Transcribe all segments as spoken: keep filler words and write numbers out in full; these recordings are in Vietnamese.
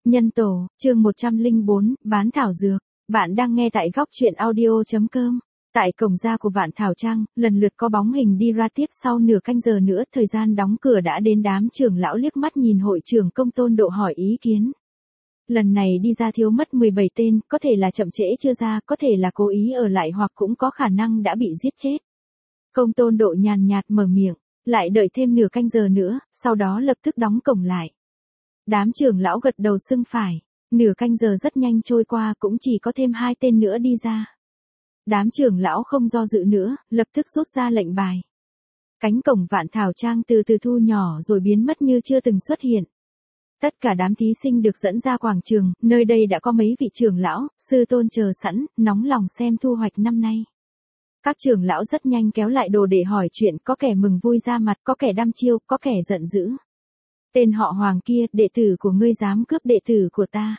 Nhân tổ, chương một trăm lẻ bốn, bán thảo dược. Bạn đang nghe tại góc truyện audio.com. Tại cổng ra của Vạn Thảo Trang, lần lượt có bóng hình đi ra tiếp sau nửa canh giờ nữa, thời gian đóng cửa đã đến. Đám trưởng lão liếc mắt nhìn hội trưởng Công Tôn Độ hỏi ý kiến. Lần này đi ra thiếu mất mười bảy tên, có thể là chậm trễ chưa ra, có thể là cố ý ở lại hoặc cũng có khả năng đã bị giết chết. Công Tôn Độ nhàn nhạt mở miệng, lại đợi thêm nửa canh giờ nữa, sau đó lập tức đóng cổng lại. Đám trưởng lão gật đầu xưng phải, nửa canh giờ rất nhanh trôi qua, cũng chỉ có thêm hai tên nữa đi ra. Đám trưởng lão không do dự nữa, lập tức rút ra lệnh bài. Cánh cổng Vạn Thảo Trang từ từ thu nhỏ rồi biến mất như chưa từng xuất hiện. Tất cả đám thí sinh được dẫn ra quảng trường, nơi đây đã có mấy vị trưởng lão, sư tôn chờ sẵn, nóng lòng xem thu hoạch năm nay. Các trưởng lão rất nhanh kéo lại đồ để hỏi chuyện, có kẻ mừng vui ra mặt, có kẻ đăm chiêu, có kẻ giận dữ. Tên họ Hoàng kia, đệ tử của ngươi dám cướp đệ tử của ta.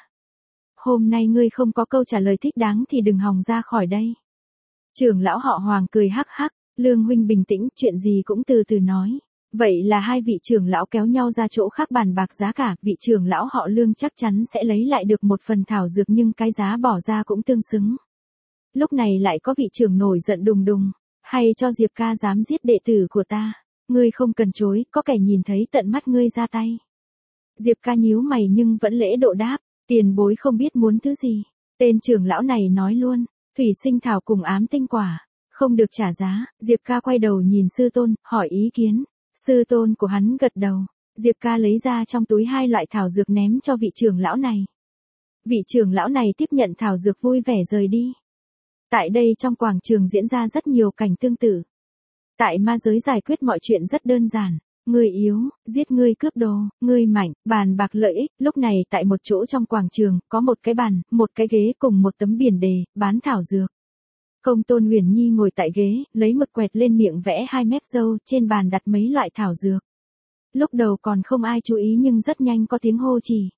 Hôm nay ngươi không có câu trả lời thích đáng thì đừng hòng ra khỏi đây. Trưởng lão họ Hoàng cười hắc hắc, Lương huynh bình tĩnh, chuyện gì cũng từ từ nói. Vậy là hai vị trưởng lão kéo nhau ra chỗ khác bàn bạc giá cả, vị trưởng lão họ Lương chắc chắn sẽ lấy lại được một phần thảo dược nhưng cái giá bỏ ra cũng tương xứng. Lúc này lại có vị trưởng nổi giận đùng đùng, hay cho Diệp ca dám giết đệ tử của ta. Ngươi không cần chối, có kẻ nhìn thấy tận mắt ngươi ra tay. Diệp ca nhíu mày nhưng vẫn lễ độ đáp, tiền bối không biết muốn thứ gì. Tên trưởng lão này nói luôn, thủy sinh thảo cùng ám tinh quả, không được trả giá. Diệp ca quay đầu nhìn sư tôn, hỏi ý kiến. Sư tôn của hắn gật đầu, Diệp ca lấy ra trong túi hai loại thảo dược ném cho vị trưởng lão này. Vị trưởng lão này tiếp nhận thảo dược vui vẻ rời đi. Tại đây trong quảng trường diễn ra rất nhiều cảnh tương tự. Tại ma giới giải quyết mọi chuyện rất đơn giản, ngươi yếu, giết ngươi cướp đồ, ngươi mạnh, bàn bạc lợi ích. Lúc này tại một chỗ trong quảng trường, có một cái bàn, một cái ghế cùng một tấm biển đề, bán thảo dược. Công Tôn Huyền Nhi ngồi tại ghế, lấy mực quẹt lên miệng vẽ hai mép râu, trên bàn đặt mấy loại thảo dược. Lúc đầu còn không ai chú ý nhưng rất nhanh có tiếng hô chỉ.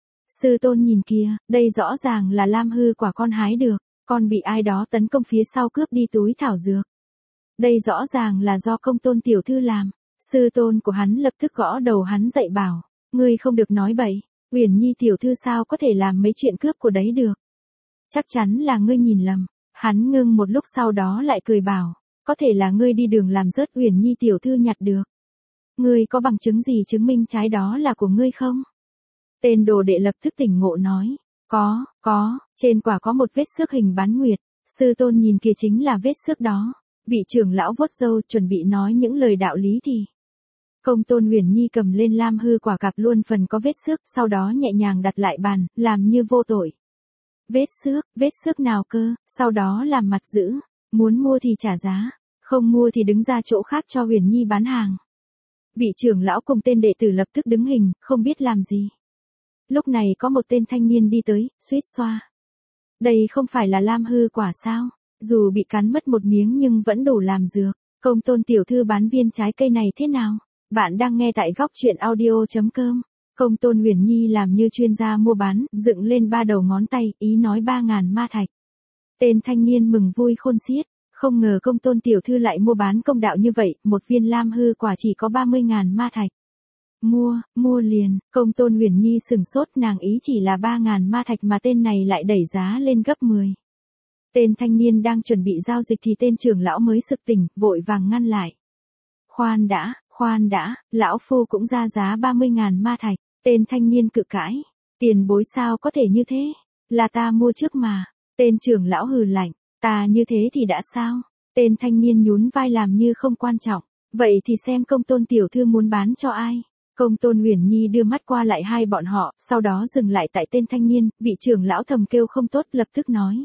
Sư tôn nhìn kìa, đây rõ ràng là lam hư quả con hái được, con bị ai đó tấn công phía sau cướp đi túi thảo dược. Đây rõ ràng là do Công Tôn tiểu thư làm. Sư tôn của hắn lập tức gõ đầu hắn dậy bảo, ngươi không được nói bậy, Huyền Nhi tiểu thư sao có thể làm mấy chuyện cướp của đấy được. Chắc chắn là ngươi nhìn lầm. Hắn ngưng một lúc sau đó lại cười bảo, có thể là ngươi đi đường làm rớt Huyền Nhi tiểu thư nhặt được. Ngươi có bằng chứng gì chứng minh trái đó là của ngươi không? Tên đồ đệ lập tức tỉnh ngộ nói, có, có, trên quả có một vết xước hình bán nguyệt. Sư tôn nhìn kia chính là vết xước đó. Vị trưởng lão vuốt râu chuẩn bị nói những lời đạo lý thì Công Tôn Huyền Nhi cầm lên lam hư quả cạp luôn phần có vết xước, sau đó nhẹ nhàng đặt lại bàn, làm như vô tội. Vết xước, vết xước nào cơ? Sau đó làm mặt dữ, muốn mua thì trả giá, không mua thì đứng ra chỗ khác cho Huyền Nhi bán hàng. Vị trưởng lão cùng tên đệ tử lập tức đứng hình, không biết làm gì. Lúc này có một tên thanh niên đi tới, suýt xoa. Đây không phải là lam hư quả sao? Dù bị cắn mất một miếng nhưng vẫn đủ làm dược. Công Tôn tiểu thư bán viên trái cây này thế nào? Bạn đang nghe tại góc truyện audio.com. Công Tôn Huyền Nhi làm như chuyên gia mua bán, dựng lên ba đầu ngón tay, ý nói ba ngàn ma thạch. Tên thanh niên mừng vui khôn xiết, không ngờ Công Tôn tiểu thư lại mua bán công đạo như vậy, một viên lam hư quả chỉ có ba mươi ngàn ma thạch. Mua, mua liền. Công Tôn Huyền Nhi sừng sốt, nàng ý chỉ là ba ngàn ma thạch mà tên này lại đẩy giá lên gấp mười. Tên thanh niên đang chuẩn bị giao dịch thì tên trưởng lão mới sực tỉnh, vội vàng ngăn lại. Khoan đã, khoan đã, lão phu cũng ra giá ba mươi ngàn ma thạch. Tên thanh niên cự cãi, tiền bối sao có thể như thế, là ta mua trước mà. Tên trưởng lão hừ lạnh, ta như thế thì đã sao? Tên thanh niên nhún vai làm như không quan trọng, vậy thì xem Công Tôn tiểu thư muốn bán cho ai. Công Tôn Huyền Nhi đưa mắt qua lại hai bọn họ, sau đó dừng lại tại tên thanh niên, vị trưởng lão thầm kêu không tốt lập tức nói.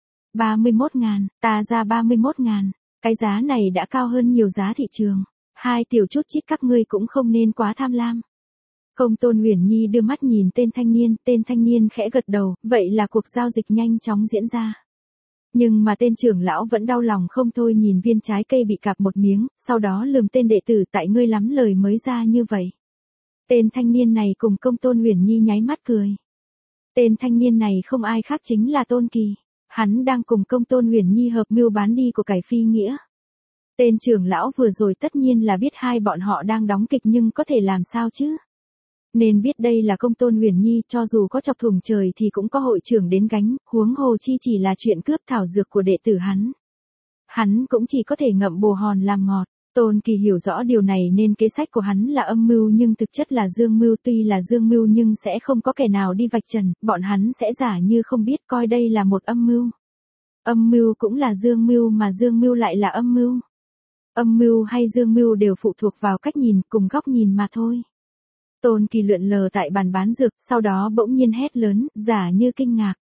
ba mươi mốt ngàn, ta ra ba mươi mốt ngàn, cái giá này đã cao hơn nhiều giá thị trường. Hai tiểu chút chít các ngươi cũng không nên quá tham lam. Công Tôn Huyền Nhi đưa mắt nhìn tên thanh niên, tên thanh niên khẽ gật đầu, vậy là cuộc giao dịch nhanh chóng diễn ra. Nhưng mà tên trưởng lão vẫn đau lòng không thôi nhìn viên trái cây bị cạp một miếng, sau đó lườm tên đệ tử tại ngươi lắm lời mới ra như vậy. Tên thanh niên này cùng Công Tôn Huyền Nhi nháy mắt cười. Tên thanh niên này không ai khác chính là Tôn Kỳ. Hắn đang cùng Công Tôn Huyền Nhi hợp mưu bán đi của cải phi nghĩa. Tên trưởng lão vừa rồi tất nhiên là biết hai bọn họ đang đóng kịch nhưng có thể làm sao chứ? Nên biết đây là công tôn huyền nhi, cho dù có chọc thủng trời thì cũng có hội trưởng đến gánh, huống hồ chi chỉ là chuyện cướp thảo dược của đệ tử hắn. Hắn cũng chỉ có thể ngậm bồ hòn làm ngọt. Tôn Kỳ hiểu rõ điều này nên kế sách của hắn là âm mưu nhưng thực chất là dương mưu, tuy là dương mưu nhưng sẽ không có kẻ nào đi vạch trần, bọn hắn sẽ giả như không biết coi đây là một âm mưu. Âm mưu cũng là dương mưu mà dương mưu lại là âm mưu. Âm mưu hay dương mưu đều phụ thuộc vào cách nhìn cùng góc nhìn mà thôi. Tôn Kỳ lượn lờ tại bàn bán dược, sau đó bỗng nhiên hét lớn, giả như kinh ngạc.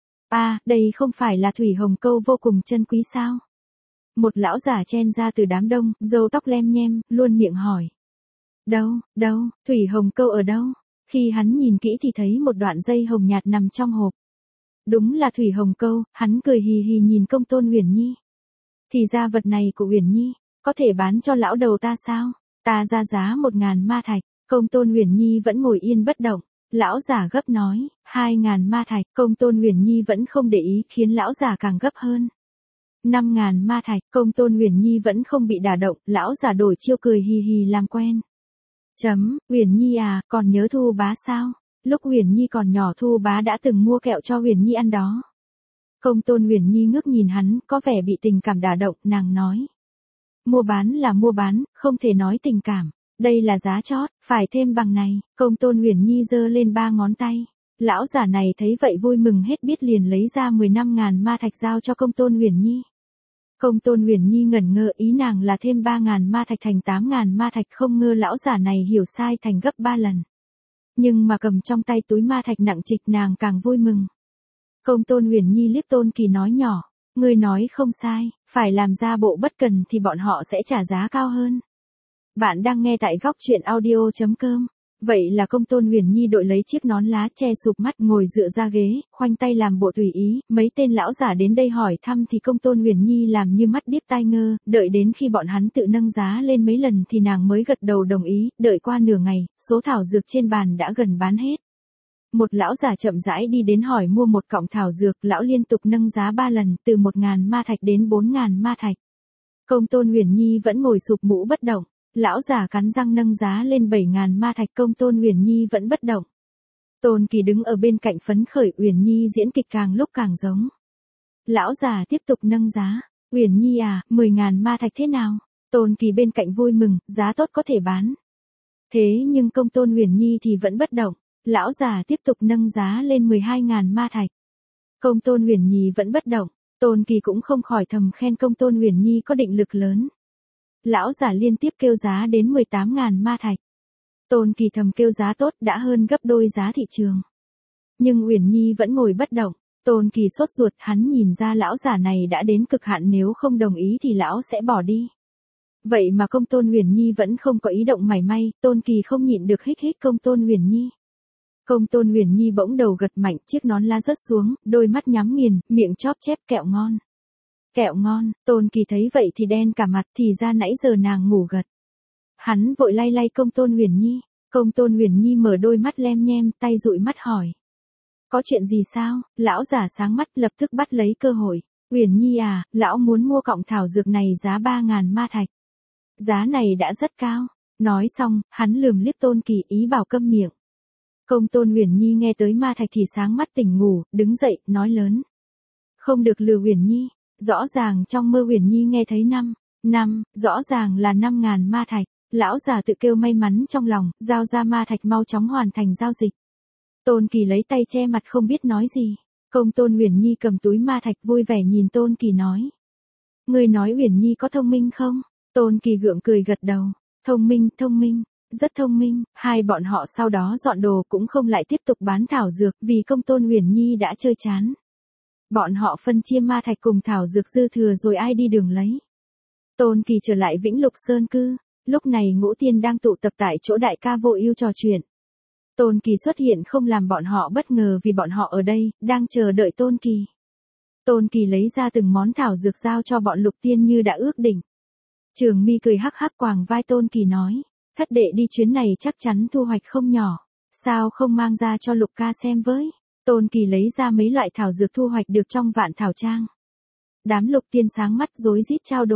À, đây không phải là thủy hồng câu vô cùng chân quý sao? Một lão giả chen ra từ đám đông, râu tóc lem nhem, luôn miệng hỏi. Đâu, đâu, thủy hồng câu ở đâu? Khi hắn nhìn kỹ thì thấy một đoạn dây hồng nhạt nằm trong hộp. Đúng là thủy hồng câu, hắn cười hì hì nhìn công tôn Huyền Nhi. Thì ra vật này của Huyền Nhi, có thể bán cho lão đầu ta sao? Ta ra giá một ngàn ma thạch. Công tôn Huyền Nhi vẫn ngồi yên bất động. Lão giả gấp nói, hai ngàn ma thạch. Công tôn Huyền Nhi vẫn không để ý, khiến lão giả càng gấp hơn. Năm ngàn ma thạch. Công tôn Huyền Nhi vẫn không bị đả động, lão giả đổi chiêu cười hì hì làm quen. Chấm, Huyền Nhi à, còn nhớ Thu Bá sao? Lúc Huyền Nhi còn nhỏ Thu Bá đã từng mua kẹo cho Huyền Nhi ăn đó. Công tôn Huyền Nhi ngước nhìn hắn, có vẻ bị tình cảm đả động, nàng nói. Mua bán là mua bán, không thể nói tình cảm. Đây là giá chót, phải thêm bằng này. Công tôn Huyền Nhi giơ lên ba ngón tay. Lão giả này thấy vậy vui mừng hết biết liền lấy ra mười lăm ngàn ma thạch giao cho công tôn Huyền Nhi. Công tôn Huyền Nhi ngẩn ngơ, ý nàng là thêm ba ngàn ma thạch thành tám ngàn ma thạch, không ngờ lão giả này hiểu sai thành gấp ba lần. Nhưng mà cầm trong tay túi ma thạch nặng trịch nàng càng vui mừng. Công tôn Huyền Nhi liếc Tôn Kỳ nói nhỏ, ngươi nói không sai, phải làm ra bộ bất cần thì bọn họ sẽ trả giá cao hơn. Bạn đang nghe tại góc truyện audio chấm com. Vậy là công tôn Huyền Nhi đội lấy chiếc nón lá che sụp mắt ngồi dựa ra ghế, khoanh tay làm bộ tùy ý, mấy tên lão giả đến đây hỏi thăm thì công tôn Huyền Nhi làm như mắt điếc tai ngơ, đợi đến khi bọn hắn tự nâng giá lên mấy lần thì nàng mới gật đầu đồng ý, đợi qua nửa ngày, số thảo dược trên bàn đã gần bán hết. Một lão giả chậm rãi đi đến hỏi mua một cọng thảo dược, lão liên tục nâng giá ba lần, từ một ngàn ma thạch đến bốn ngàn ma thạch. Công tôn Huyền Nhi vẫn ngồi sụp mũ bất động. Lão giả cắn răng nâng giá lên bảy ngàn ma thạch, công tôn Huyền Nhi vẫn bất động. Tôn Kỳ đứng ở bên cạnh phấn khởi, Huyền Nhi diễn kịch càng lúc càng giống. Lão giả tiếp tục nâng giá, Huyền Nhi à, mười ngàn ma thạch thế nào? Tôn Kỳ bên cạnh vui mừng, giá tốt có thể bán. Thế nhưng công tôn Huyền Nhi thì vẫn bất động, lão giả tiếp tục nâng giá lên mười hai ngàn ma thạch. Công tôn Huyền Nhi vẫn bất động, Tôn Kỳ cũng không khỏi thầm khen công tôn Huyền Nhi có định lực lớn. Lão giả liên tiếp kêu giá đến mười tám ngàn ma thạch. Tôn Kỳ thầm kêu giá tốt, đã hơn gấp đôi giá thị trường. Nhưng Huyền Nhi vẫn ngồi bất động. Tôn Kỳ sốt ruột, hắn nhìn ra lão giả này đã đến cực hạn, nếu không đồng ý thì lão sẽ bỏ đi. Vậy mà công tôn Huyền Nhi vẫn không có ý động mảy may, Tôn Kỳ không nhịn được hích hích công tôn Huyền Nhi. Công tôn Huyền Nhi bỗng đầu gật mạnh, chiếc nón lá rớt xuống, đôi mắt nhắm nghiền, miệng chóp chép kẹo ngon. Kẹo ngon, Tôn Kỳ thấy vậy thì đen cả mặt, thì ra nãy giờ nàng ngủ gật. Hắn vội lay lay công tôn Huyền Nhi, công tôn Huyền Nhi mở đôi mắt lem nhem, tay dụi mắt hỏi. Có chuyện gì sao? Lão giả sáng mắt lập tức bắt lấy cơ hội. Huyền Nhi à, lão muốn mua cọng thảo dược này giá ba ngàn ma thạch. Giá này đã rất cao. Nói xong, hắn lườm liếc Tôn Kỳ ý bảo câm miệng. Công tôn Huyền Nhi nghe tới ma thạch thì sáng mắt tỉnh ngủ, đứng dậy, nói lớn. Không được lừa Huyền Nhi. Rõ ràng trong mơ Huyền Nhi nghe thấy năm, năm, rõ ràng là năm ngàn ma thạch. Lão già tự kêu may mắn trong lòng, giao ra ma thạch mau chóng hoàn thành giao dịch. Tôn Kỳ lấy tay che mặt không biết nói gì. Công tôn Huyền Nhi cầm túi ma thạch vui vẻ nhìn Tôn Kỳ nói. Ngươi nói Huyền Nhi có thông minh không? Tôn Kỳ gượng cười gật đầu. Thông minh, thông minh, rất thông minh. Hai bọn họ sau đó dọn đồ cũng không lại tiếp tục bán thảo dược vì công tôn Huyền Nhi đã chơi chán. Bọn họ phân chia ma thạch cùng thảo dược dư thừa rồi ai đi đường lấy. Tôn Kỳ trở lại Vĩnh Lục Sơn cư, lúc này Ngũ Tiên đang tụ tập tại chỗ đại ca Vô Ưu trò chuyện. Tôn Kỳ xuất hiện không làm bọn họ bất ngờ vì bọn họ ở đây, đang chờ đợi Tôn Kỳ. Tôn Kỳ lấy ra từng món thảo dược giao cho bọn Lục Tiên như đã ước định. Trường Mi cười hắc hắc quàng vai Tôn Kỳ nói, thất đệ đi chuyến này chắc chắn thu hoạch không nhỏ, sao không mang ra cho Lục ca xem với. Tôn Kỳ lấy ra mấy loại thảo dược thu hoạch được trong Vạn Thảo Trang. Đám Lục Tiên sáng mắt rối rít trao đổi.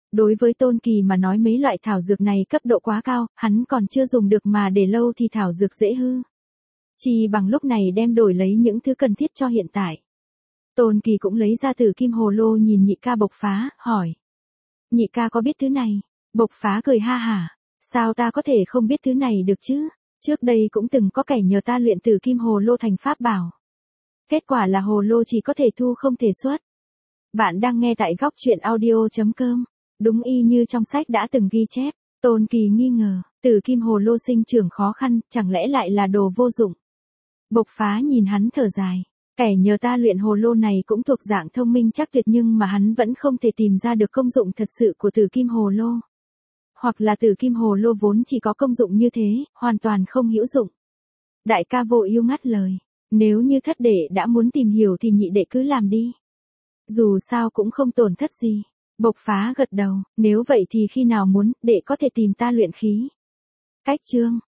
Đối với Tôn Kỳ mà nói mấy loại thảo dược này cấp độ quá cao, hắn còn chưa dùng được mà để lâu thì thảo dược dễ hư. Chỉ bằng lúc này đem đổi lấy những thứ cần thiết cho hiện tại. Tôn Kỳ cũng lấy ra Tử Kim Hồ Lô nhìn nhị ca Bộc Phá, hỏi. Nhị ca có biết thứ này? Bộc Phá cười ha hả. Sao ta có thể không biết thứ này được chứ? Trước đây cũng từng có kẻ nhờ ta luyện Tử Kim Hồ Lô thành pháp bảo. Kết quả là hồ lô chỉ có thể thu không thể xuất. Bạn đang nghe tại góc truyện audio.com. Đúng y như trong sách đã từng ghi chép. Tôn Kỳ nghi ngờ, Tử Kim Hồ Lô sinh trưởng khó khăn, chẳng lẽ lại là đồ vô dụng? Bộc Phá nhìn hắn thở dài. Kẻ nhờ ta luyện hồ lô này cũng thuộc dạng thông minh chắc tuyệt nhưng mà hắn vẫn không thể tìm ra được công dụng thật sự của Tử Kim Hồ Lô. Hoặc là Tử Kim Hồ Lô vốn chỉ có công dụng như thế, hoàn toàn không hữu dụng. Đại ca vội yêu ngắt lời. Nếu như thất đệ đã muốn tìm hiểu thì nhị đệ cứ làm đi. Dù sao cũng không tổn thất gì. Bộc Phá gật đầu, nếu vậy thì khi nào muốn, đệ có thể tìm ta luyện khí. Cách chương,